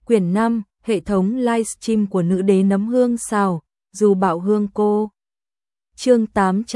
Quyển 5, hệ thống livestream của nữ đế nấm hương xào, dù bảo hương cô. Chương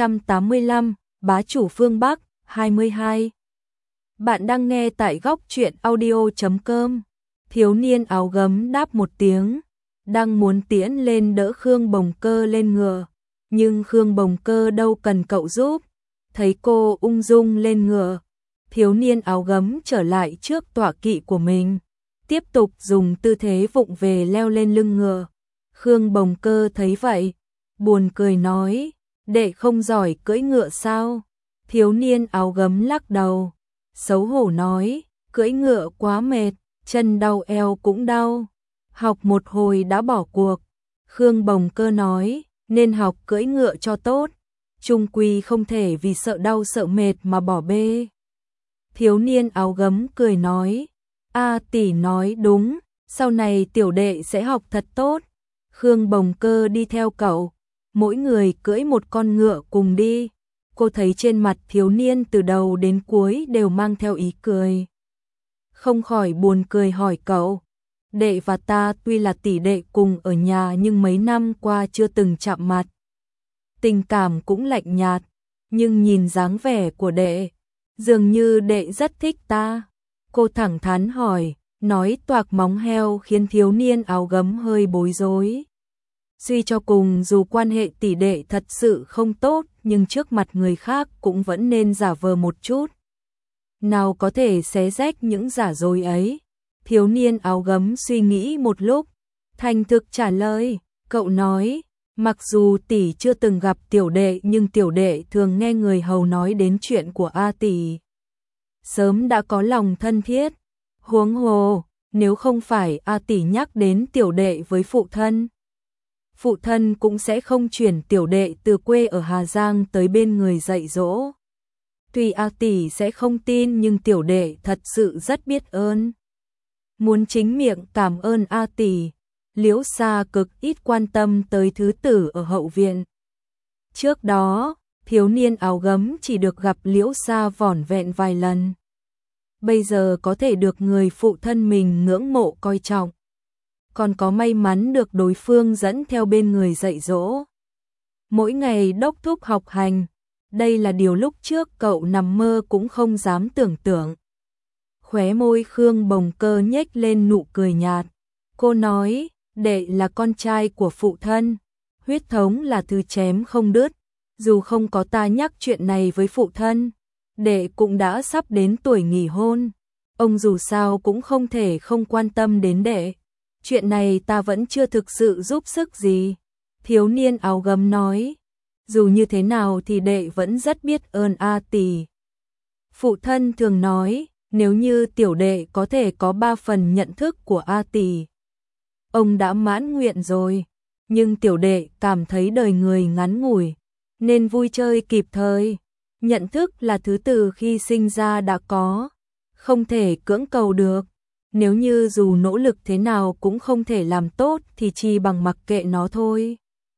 885, bá chủ phương Bắc, 22. Bạn đang nghe tại góc truyện audio.com. Thiếu niên áo gấm đáp một tiếng, đang muốn tiễn lên đỡ Khương Bồng Cơ lên ngựa, nhưng Khương Bồng Cơ đâu cần cậu giúp. Thấy cô ung dung lên ngựa, thiếu niên áo gấm trở lại trước tọa kỵ của mình, tiếp tục dùng tư thế vụng về leo lên lưng ngựa. Khương Bồng Cơ thấy vậy, buồn cười nói, đệ không giỏi cưỡi ngựa sao? Thiếu niên áo gấm lắc đầu, xấu hổ nói, cưỡi ngựa quá mệt, chân đau eo cũng đau, học một hồi đã bỏ cuộc. Khương Bồng Cơ nói, nên học cưỡi ngựa cho tốt, chung quy không thể vì sợ đau sợ mệt mà bỏ bê. Thiếu niên áo gấm cười nói, a tỷ nói đúng, sau này tiểu đệ sẽ học thật tốt. Khương Bồng Cơ đi theo cậu, mỗi người cưỡi một con ngựa cùng đi. Cô thấy trên mặt thiếu niên từ đầu đến cuối đều mang theo ý cười, không khỏi buồn cười hỏi cậu, đệ và ta tuy là tỷ đệ cùng ở nhà nhưng mấy năm qua chưa từng chạm mặt, tình cảm cũng lạnh nhạt, nhưng nhìn dáng vẻ của đệ, dường như đệ rất thích ta. Cô thẳng thắn hỏi, nói toạc móng heo khiến thiếu niên áo gấm hơi bối rối. Suy cho cùng dù quan hệ tỷ đệ thật sự không tốt, nhưng trước mặt người khác cũng vẫn nên giả vờ một chút. Nào có thể xé rách những giả dối ấy. Thiếu niên áo gấm suy nghĩ một lúc, thành thực trả lời, cậu nói, mặc dù tỷ chưa từng gặp tiểu đệ nhưng tiểu đệ thường nghe người hầu nói đến chuyện của A tỷ. Sớm đã có lòng thân thiết, huống hồ, nếu không phải A tỷ nhắc đến tiểu đệ với phụ thân cũng sẽ không chuyển tiểu đệ từ quê ở Hà Giang tới bên người dạy dỗ. Tuy A tỷ sẽ không tin nhưng tiểu đệ thật sự rất biết ơn. Muốn chính miệng cảm ơn A tỷ, Liễu Sa cực ít quan tâm tới thứ tử ở hậu viện. Trước đó, thiếu niên áo gấm chỉ được gặp Liễu Sa vỏn vẹn vài lần. Bây giờ có thể được người phụ thân mình ngưỡng mộ coi trọng, còn có may mắn được đối phương dẫn theo bên người dạy dỗ, mỗi ngày đốc thúc học hành, đây là điều lúc trước cậu nằm mơ cũng không dám tưởng tượng. Khóe môi Khương Bồng Cơ nhếch lên nụ cười nhạt, cô nói, đệ là con trai của phụ thân, huyết thống là thứ chém không đứt, dù không có ta nhắc chuyện này với phụ thân, đệ cũng đã sắp đến tuổi nghỉ hôn, ông dù sao cũng không thể không quan tâm đến đệ. Chuyện này ta vẫn chưa thực sự giúp sức gì. Thiếu niên áo gấm nói, dù như thế nào thì đệ vẫn rất biết ơn A tỷ. Phụ thân thường nói, nếu như tiểu đệ có thể có 3 phần nhận thức của A tỷ, ông đã mãn nguyện rồi, nhưng tiểu đệ cảm thấy đời người ngắn ngủi, nên vui chơi kịp thời. Nhận thức là thứ từ khi sinh ra đã có, không thể cưỡng cầu được. Nếu như dù nỗ lực thế nào cũng không thể làm tốt thì chi bằng mặc kệ nó thôi.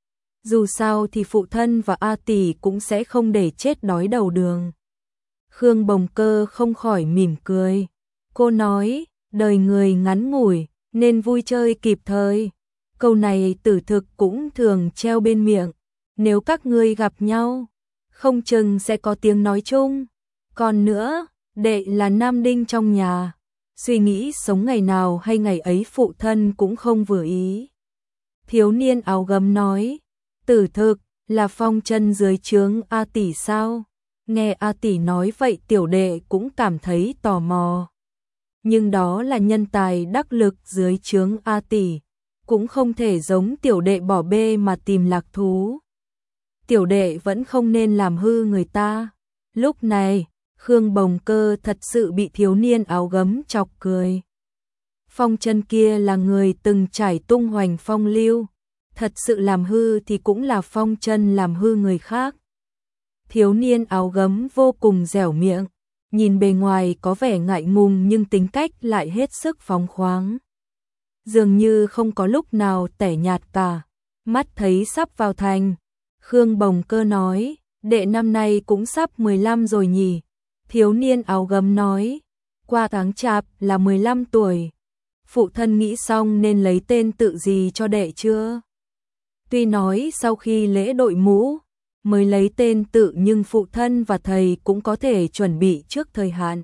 Dù sao thì phụ thân và A tỷ cũng sẽ không để chết đói đầu đường. Khương Bồng Cơ không khỏi mỉm cười. Cô nói, đời người ngắn ngủi, nên vui chơi kịp thời. Câu này Tử Thực cũng thường treo bên miệng. Nếu các ngươi gặp nhau, không chừng sẽ có tiếng nói chung. Còn nữa, đệ là nam đinh trong nhà, suy nghĩ sống ngày nào hay ngày ấy phụ thân cũng không vừa ý. Thiếu niên áo gấm nói, Tử Thực là phong chân dưới trướng A tỷ sao? Nghe A tỷ nói vậy tiểu đệ cũng cảm thấy tò mò. Nhưng đó là nhân tài đắc lực dưới trướng A tỷ, cũng không thể giống tiểu đệ bỏ bê mà tìm lạc thú. Tiểu đệ vẫn không nên làm hư người ta. Lúc này, Khương Bồng Cơ thật sự bị thiếu niên áo gấm chọc cười. Phong chân kia là người từng trải tung hoành phong lưu, thật sự làm hư thì cũng là phong chân làm hư người khác. Thiếu niên áo gấm vô cùng dẻo miệng, nhìn bề ngoài có vẻ ngại ngùng nhưng tính cách lại hết sức phóng khoáng. Dường như không có lúc nào tẻ nhạt cả, mắt thấy sắp vào thành. Khương Bồng Cơ nói, đệ năm nay cũng sắp 15 rồi nhỉ? Thiếu niên áo gấm nói, qua tháng chạp là 15 tuổi. phụ thân nghĩ xong nên lấy tên tự gì cho đệ chưa? Tuy nói sau khi lễ đội mũ mới lấy tên tự nhưng phụ thân và thầy cũng có thể chuẩn bị trước thời hạn.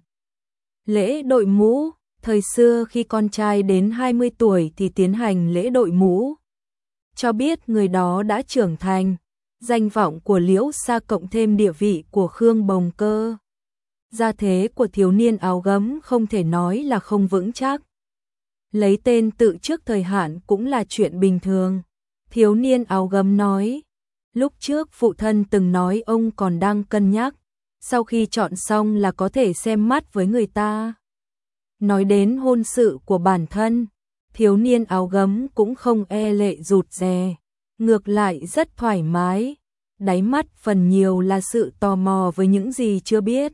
Lễ đội mũ, thời xưa khi con trai đến 20 tuổi thì tiến hành lễ đội mũ, cho biết người đó đã trưởng thành. Danh vọng của Liễu Sa cộng thêm địa vị của Khương Bồng Cơ, gia thế của thiếu niên áo gấm không thể nói là không vững chắc. Lấy tên tự trước thời hạn cũng là chuyện bình thường. Thiếu niên áo gấm nói, lúc trước phụ thân từng nói ông còn đang cân nhắc, sau khi chọn xong là có thể xem mắt với người ta. Nói đến hôn sự của bản thân, thiếu niên áo gấm cũng không e lệ rụt rè, ngược lại rất thoải mái, đáy mắt phần nhiều là sự tò mò với những gì chưa biết.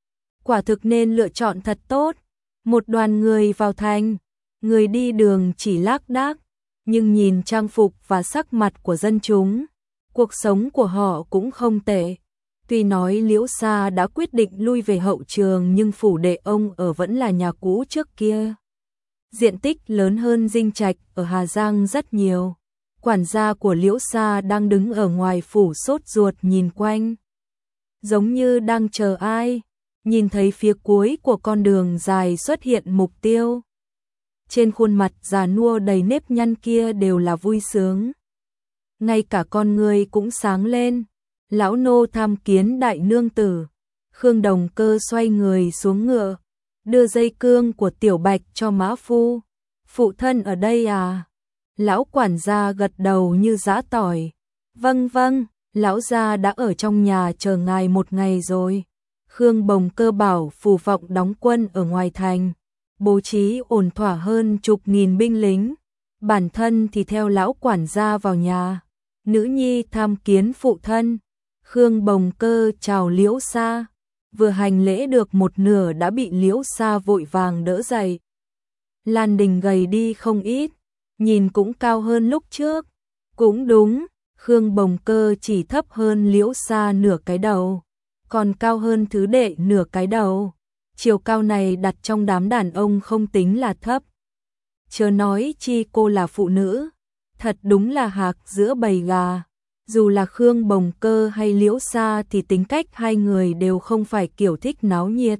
Quả thực nên lựa chọn thật tốt. Một đoàn người vào thành, người đi đường chỉ lác đác, nhưng nhìn trang phục và sắc mặt của dân chúng, cuộc sống của họ cũng không tệ. Tuy nói Liễu Sa đã quyết định lui về hậu trường nhưng phủ đệ ông ở vẫn là nhà cũ trước kia. Diện tích lớn hơn dinh trạch ở Hà Giang rất nhiều. Quản gia của Liễu Sa đang đứng ở ngoài phủ sốt ruột nhìn quanh, giống như đang chờ ai. Nhìn thấy phía cuối của con đường dài xuất hiện mục tiêu. Trên khuôn mặt già nua đầy nếp nhăn kia đều là vui sướng. Ngay cả con người cũng sáng lên. Lão nô tham kiến đại nương tử. Khương Đồng Cơ xoay người xuống ngựa, đưa dây cương của Tiểu Bạch cho mã phu. Phụ thân ở đây à? Lão quản gia gật đầu như giã tỏi. Vâng vâng, lão gia đã ở trong nhà chờ ngài một ngày rồi. Khương Bồng Cơ bảo phủ vọng đóng quân ở ngoài thành, bố trí ổn thỏa hơn chục nghìn binh lính. Bản thân thì theo lão quản gia vào nhà. Nữ nhi tham kiến phụ thân. Khương Bồng Cơ chào Liễu Sa. Vừa hành lễ được một nửa đã bị Liễu Sa vội vàng đỡ dậy. Lan Đình gầy đi không ít, nhìn cũng cao hơn lúc trước. Cũng đúng, Khương Bồng Cơ chỉ thấp hơn Liễu Sa nửa cái đầu, còn cao hơn thứ đệ nửa cái đầu. Chiều cao này đặt trong đám đàn ông không tính là thấp. Chớ nói chi cô là phụ nữ, thật đúng là hạc giữa bầy gà. Dù là Khương Bồng Cơ hay Liễu Sa thì tính cách hai người đều không phải kiểu thích náo nhiệt.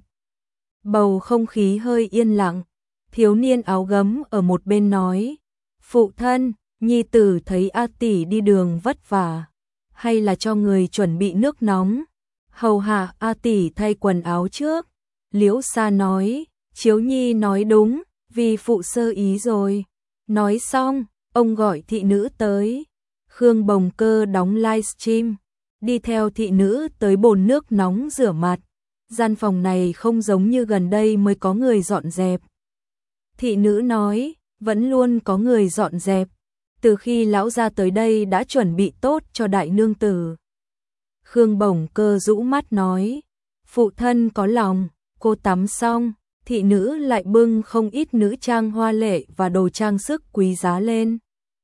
Bầu không khí hơi yên lặng, thiếu niên áo gấm ở một bên nói, phụ thân, nhi tử thấy A tỷ đi đường vất vả, hay là cho người chuẩn bị nước nóng, hầu hạ A tỷ thay quần áo trước. Liễu Sa nói, Chiếu nhi nói đúng, vì phụ sơ ý rồi. Nói xong, ông gọi thị nữ tới. Khương Bồng Cơ đóng livestream, đi theo thị nữ tới bồn nước nóng rửa mặt. Gian phòng này không giống như gần đây mới có người dọn dẹp. Thị nữ nói, vẫn luôn có người dọn dẹp. Từ khi lão gia tới đây đã chuẩn bị tốt cho đại nương tử. Khương Bồng Cơ rũ mắt nói, phụ thân có lòng. Cô tắm xong, thị nữ lại bưng không ít nữ trang hoa lệ và đồ trang sức quý giá lên.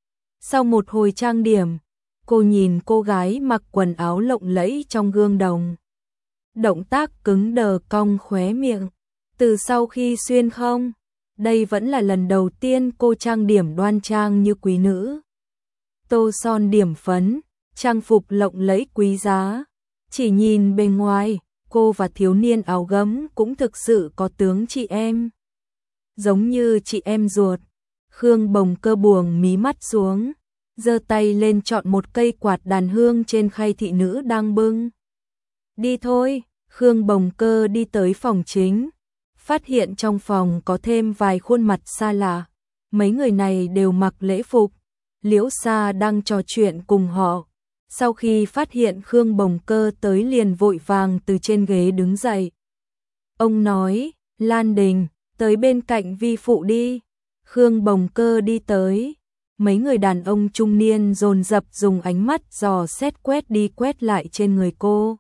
Sau một hồi trang điểm, cô nhìn cô gái mặc quần áo lộng lẫy trong gương đồng. Động tác cứng đờ cong khóe miệng. Từ sau khi xuyên không, đây vẫn là lần đầu tiên cô trang điểm đoan trang như quý nữ. Tô son điểm phấn, trang phục lộng lẫy quý giá. Chỉ nhìn bên ngoài, cô và thiếu niên áo gấm cũng thực sự có tướng chị em. Giống như chị em ruột. Khương Bồng Cơ buông mí mắt xuống, giơ tay lên chọn một cây quạt đàn hương trên khay thị nữ đang bưng. Đi thôi, Khương Bồng Cơ đi tới phòng chính, phát hiện trong phòng có thêm vài khuôn mặt xa lạ. Mấy người này đều mặc lễ phục. Liễu Sa đang trò chuyện cùng họ. Sau khi phát hiện Khương Bồng Cơ tới liền vội vàng từ trên ghế đứng dậy. Ông nói, Lan Đình, tới bên cạnh vi phụ đi. Khương Bồng Cơ đi tới. Mấy người đàn ông trung niên dồn dập dùng ánh mắt dò xét quét đi quét lại trên người cô.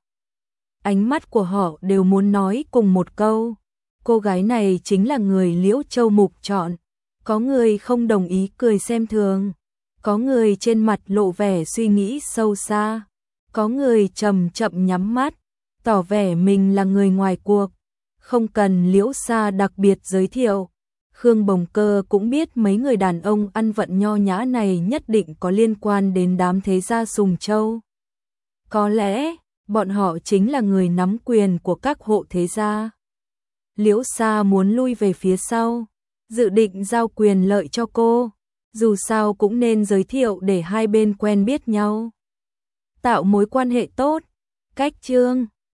Ánh mắt của họ đều muốn nói cùng một câu. Cô gái này chính là người Liễu Châu Mục chọn. Có người không đồng ý cười xem thường. Có người trên mặt lộ vẻ suy nghĩ sâu xa. Có người chậm chậm nhắm mắt, tỏ vẻ mình là người ngoài cuộc. Không cần Liễu Sa đặc biệt giới thiệu. Khương Bồng Cơ cũng biết mấy người đàn ông ăn vận nho nhã này nhất định có liên quan đến đám thế gia Sùng Châu. Có lẽ, bọn họ chính là người nắm quyền của các hộ thế gia. Liễu Sa muốn lui về phía sau, dự định giao quyền lợi cho cô, dù sao cũng nên giới thiệu để hai bên quen biết nhau. Tạo mối quan hệ tốt, cách chương